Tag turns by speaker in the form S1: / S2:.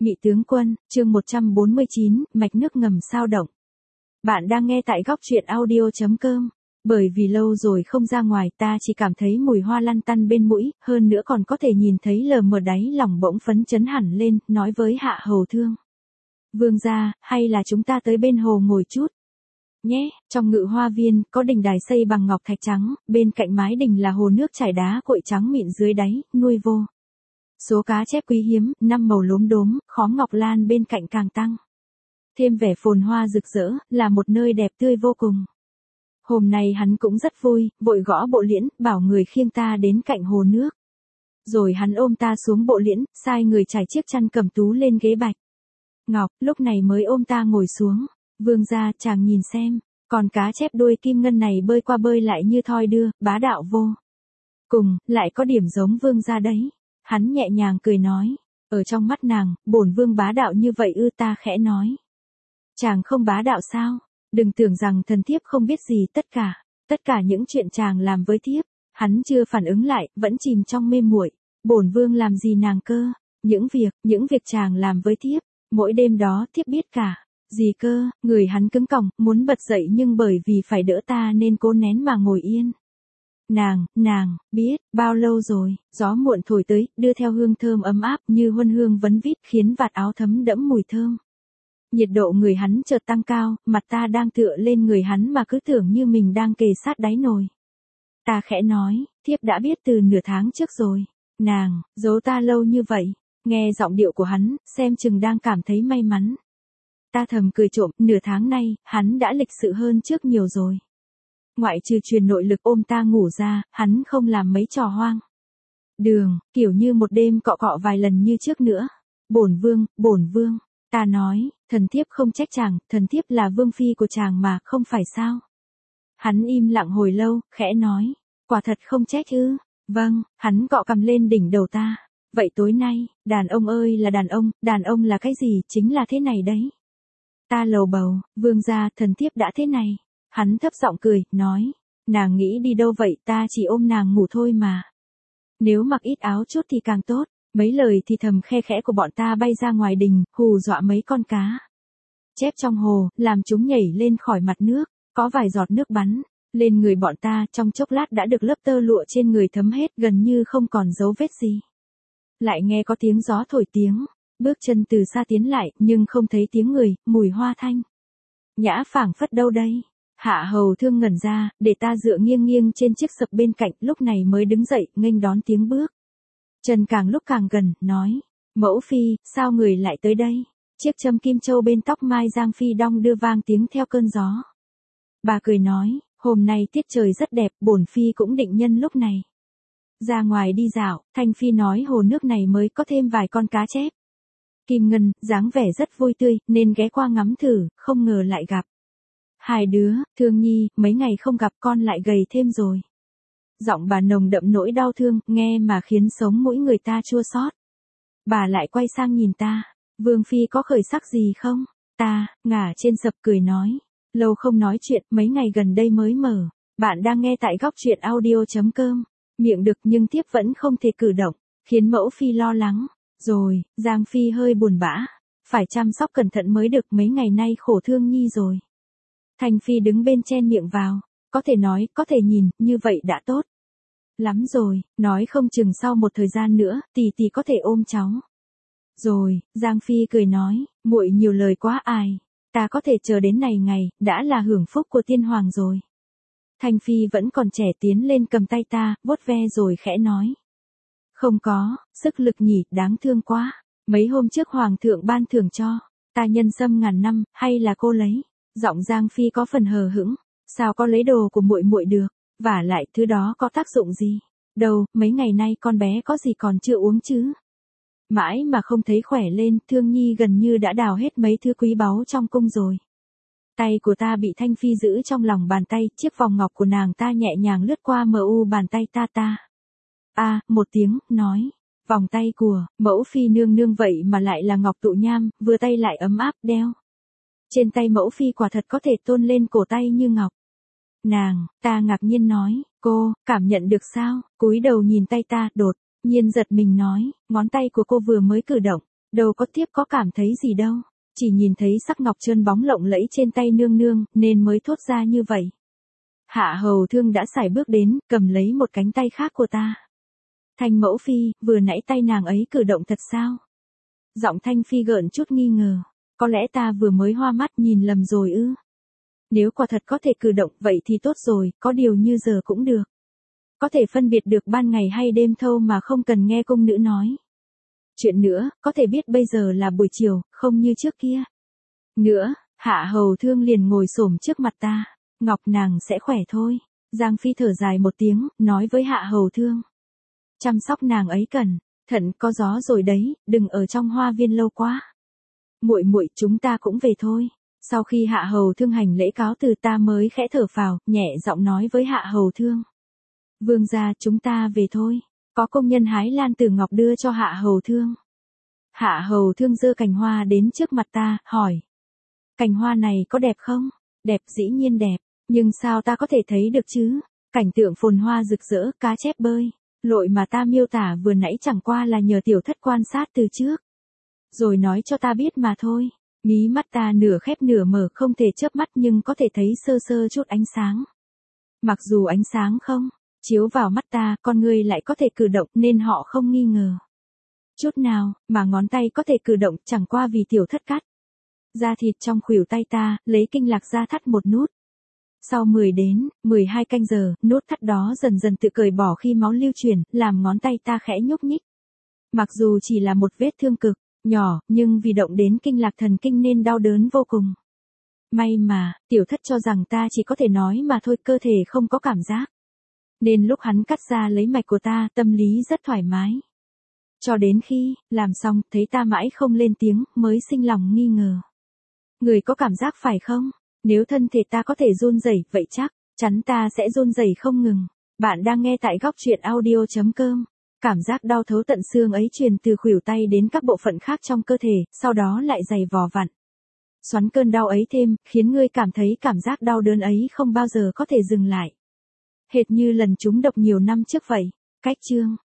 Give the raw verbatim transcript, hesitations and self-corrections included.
S1: Nhị tướng quân, chương một trăm bốn mươi chín, mạch nước ngầm sao động. Bạn đang nghe tại góc truyện audio chấm com. Bởi vì lâu rồi không ra ngoài, ta chỉ cảm thấy mùi hoa lăn tăn bên mũi, hơn nữa còn có thể nhìn thấy lờ mờ đáy lòng bỗng phấn chấn hẳn lên, nói với Hạ Hầu Thương. Vương gia, hay là chúng ta tới bên hồ ngồi chút? Nhé, trong ngự hoa viên, có đình đài xây bằng ngọc thạch trắng, bên cạnh mái đình là hồ nước chảy đá cội trắng mịn dưới đáy, nuôi vô số cá chép quý hiếm, năm màu lốm đốm, khóm ngọc lan bên cạnh càng tăng thêm vẻ phồn hoa rực rỡ, là một nơi đẹp tươi vô cùng. Hôm nay hắn cũng rất vui, vội gõ bộ liễn, bảo người khiêng ta đến cạnh hồ nước. Rồi hắn ôm ta xuống bộ liễn, sai người trải chiếc chăn cẩm tú lên ghế bạch ngọc, lúc này mới ôm ta ngồi xuống. Vương gia, chàng nhìn xem, con cá chép đuôi kim ngân này bơi qua bơi lại như thoi đưa, bá đạo vô cùng, lại có điểm giống vương gia đấy. Hắn nhẹ nhàng cười nói, ở trong mắt nàng, bổn vương bá đạo như vậy ư? Ta khẽ nói, chàng không bá đạo sao? Đừng tưởng rằng thần thiếp không biết gì, tất cả, tất cả những chuyện chàng làm với thiếp. Hắn chưa phản ứng lại, vẫn chìm trong mê muội. Bổn vương làm gì nàng cơ? Những việc, những việc chàng làm với thiếp, mỗi đêm đó thiếp biết cả. Gì cơ? Người hắn cứng còng, muốn bật dậy nhưng bởi vì phải đỡ ta nên cố nén mà ngồi yên. Nàng, nàng, biết, bao lâu rồi, gió muộn thổi tới, đưa theo hương thơm ấm áp như huân hương vấn vít khiến vạt áo thấm đẫm mùi thơm. Nhiệt độ người hắn chợt tăng cao, mặt ta đang tựa lên người hắn mà cứ tưởng như mình đang kề sát đáy nồi. Ta khẽ nói, thiếp đã biết từ nửa tháng trước rồi. Nàng, giấu ta lâu như vậy. Nghe giọng điệu của hắn, xem chừng đang cảm thấy may mắn. Ta thầm cười trộm, nửa tháng nay, hắn đã lịch sự hơn trước nhiều rồi. Ngoại trừ truyền nội lực ôm ta ngủ ra, hắn không làm mấy trò hoang đường, kiểu như một đêm cọ cọ vài lần như trước nữa. Bổn vương, bổn vương, ta nói, thần thiếp không trách chàng, thần thiếp là vương phi của chàng mà, không phải sao? Hắn im lặng hồi lâu, khẽ nói, quả thật không trách ư? Vâng, hắn cọ cằm lên đỉnh đầu ta. Vậy tối nay, đàn ông ơi là đàn ông, đàn ông là cái gì, chính là thế này đấy. Ta lầu bầu, vương gia, thần thiếp đã thế này. Hắn thấp giọng cười, nói, nàng nghĩ đi đâu vậy? Ta chỉ ôm nàng ngủ thôi mà. Nếu mặc ít áo chút thì càng tốt. Mấy lời thì thầm khe khẽ của bọn ta bay ra ngoài đình, hù dọa mấy con cá chép trong hồ, làm chúng nhảy lên khỏi mặt nước, có vài giọt nước bắn lên người bọn ta, trong chốc lát đã được lớp tơ lụa trên người thấm hết, gần như không còn dấu vết gì. Lại nghe có tiếng gió thổi tiếng bước chân từ xa tiến lại, nhưng không thấy tiếng người, mùi hoa thanh nhã phảng phất đâu đây. Hạ Hầu Thương ngẩn ra, để ta dựa nghiêng nghiêng trên chiếc sập bên cạnh, lúc này mới đứng dậy, nghênh đón tiếng bước chân càng lúc càng gần, nói, mẫu phi, sao người lại tới đây? Chiếc châm kim châu bên tóc mai Giang Phi đong đưa vang tiếng theo cơn gió. Bà cười nói, hôm nay tiết trời rất đẹp, bổn phi cũng định nhân lúc này ra ngoài đi dạo. Thanh Phi nói hồ nước này mới có thêm vài con cá chép kim ngân, dáng vẻ rất vui tươi, nên ghé qua ngắm thử, không ngờ lại gặp hai đứa. Thương nhi, mấy ngày không gặp con lại gầy thêm rồi. Giọng bà nồng đậm nỗi đau thương, nghe mà khiến sống mũi người ta chua xót. Bà lại quay sang nhìn ta, vương phi có khởi sắc gì không? Ta, ngả trên sập cười nói, lâu không nói chuyện, mấy ngày gần đây mới mở. Bạn đang nghe tại góc truyện audio chấm com. Miệng được nhưng thiếp vẫn không thể cử động, khiến mẫu phi lo lắng. Rồi, Giang Phi hơi buồn bã, phải chăm sóc cẩn thận mới được, mấy ngày nay khổ Thương nhi rồi. Thanh Phi đứng bên chen miệng vào, có thể nói, có thể nhìn, như vậy đã tốt lắm rồi, nói không chừng sau một thời gian nữa, tỷ tỷ có thể ôm cháu. Rồi, Giang Phi cười nói, muội nhiều lời quá ai, ta có thể chờ đến này ngày, đã là hưởng phúc của tiên hoàng rồi. Thanh Phi vẫn còn trẻ tiến lên cầm tay ta, vuốt ve rồi khẽ nói. Không có, sức lực nhỉ, đáng thương quá. Mấy hôm trước hoàng thượng ban thưởng cho ta nhân sâm ngàn năm, hay là cô lấy? Giọng Giang Phi có phần hờ hững, sao có lấy đồ của muội muội được? Vả lại thứ đó có tác dụng gì? Đâu, mấy ngày nay con bé có gì còn chưa uống chứ? Mãi mà không thấy khỏe lên, Thương nhi gần như đã đào hết mấy thứ quý báu trong cung rồi. Tay của ta bị Thanh Phi giữ trong lòng bàn tay, chiếc vòng ngọc của nàng ta nhẹ nhàng lướt qua mờ u bàn tay ta ta. A, à, một tiếng, nói, vòng tay của mẫu phi nương nương vậy mà lại là ngọc tụ nham, vừa tay lại ấm áp, đeo trên tay mẫu phi quả thật có thể tôn lên cổ tay như ngọc. Nàng, ta ngạc nhiên nói, cô, cảm nhận được sao? Cúi đầu nhìn tay ta, đột nhiên giật mình nói, ngón tay của cô vừa mới cử động, Đâu có tiếp có cảm thấy gì đâu. Chỉ nhìn thấy sắc ngọc trơn bóng lộng lẫy trên tay nương nương, nên mới thốt ra như vậy. Hạ hầu thương đã sải bước đến, cầm lấy một cánh tay khác của ta. Thanh mẫu phi, vừa nãy tay nàng ấy cử động thật sao? Giọng Thanh phi gợn chút nghi ngờ. Có lẽ ta vừa mới hoa mắt nhìn lầm rồi ư? Nếu quả thật có thể cử động, vậy thì tốt rồi, có điều như giờ cũng được. Có thể phân biệt được ban ngày hay đêm thâu mà không cần nghe cung nữ nói. Chuyện nữa, có thể biết bây giờ là buổi chiều, không như trước kia. Nữa, Hạ hầu thương liền ngồi xổm trước mặt ta. Ngọc nàng sẽ khỏe thôi. Giang Phi thở dài một tiếng, nói với Hạ hầu thương. Chăm sóc nàng ấy cẩn thận, có gió rồi đấy, đừng ở trong hoa viên lâu quá. Muội muội, chúng ta cũng về thôi. Sau khi Hạ hầu thương hành lễ cáo từ, ta mới khẽ thở phào, nhẹ giọng nói với Hạ hầu thương. Vương gia, chúng ta về thôi. Có công nhân hái lan từ ngọc đưa cho Hạ hầu thương. Hạ hầu thương giơ cành hoa đến trước mặt ta, hỏi. Cành hoa này có đẹp không? Đẹp, dĩ nhiên đẹp. Nhưng sao ta có thể thấy được chứ? Cảnh tượng phồn hoa rực rỡ, cá chép bơi lội mà ta miêu tả vừa nãy chẳng qua là nhờ tiểu thất quan sát từ trước. Rồi nói cho ta biết mà thôi. Mí mắt ta nửa khép nửa mở, không thể chớp mắt nhưng có thể thấy sơ sơ chút ánh sáng. Mặc dù ánh sáng không chiếu vào mắt ta, con người lại có thể cử động nên họ không nghi ngờ chút nào, mà ngón tay có thể cử động chẳng qua vì tiểu thất cắt da thịt trong khuỷu tay ta, lấy kinh lạc ra thắt một nút. Sau mười đến mười hai canh giờ, nút thắt đó dần dần tự cởi bỏ khi máu lưu chuyển, làm ngón tay ta khẽ nhúc nhích. Mặc dù chỉ là một vết thương cực nhỏ, nhưng vì động đến kinh lạc thần kinh nên đau đớn vô cùng. May mà, tiểu thất cho rằng ta chỉ có thể nói mà thôi, cơ thể không có cảm giác. Nên lúc hắn cắt ra lấy mạch của ta, tâm lý rất thoải mái. Cho đến khi làm xong, thấy ta mãi không lên tiếng, mới sinh lòng nghi ngờ. Người có cảm giác phải không? Nếu thân thể ta có thể run rẩy, vậy chắc chắn ta sẽ run rẩy không ngừng. Bạn đang nghe tại góc truyện audio chấm com. Cảm giác đau thấu tận xương ấy truyền từ khuỷu tay đến các bộ phận khác trong cơ thể, sau đó lại dày vò vặn. Xoắn cơn đau ấy thêm, khiến ngươi cảm thấy cảm giác đau đớn ấy không bao giờ có thể dừng lại. Hệt như lần trúng độc nhiều năm trước vậy. Cách chương